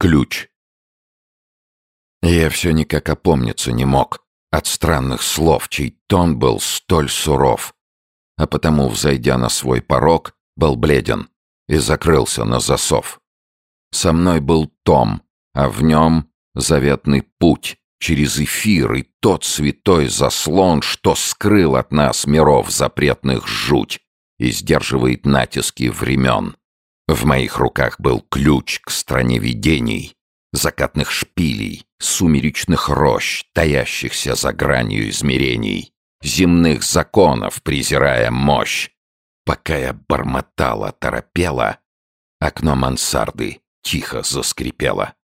Ключ. Я все никак опомниться не мог от странных слов, чей тон был столь суров, а потому, взойдя на свой порог, был бледен и закрылся на засов. Со мной был том, а в нем заветный путь через эфир и тот святой заслон, что скрыл от нас миров запретных жуть и сдерживает натиски времен. В моих руках был ключ к стране видений, закатных шпилей, сумеречных рощ, таящихся за гранью измерений, земных законов, презирая мощь. Пока я бормотала, торопела, окно мансарды тихо заскрипело.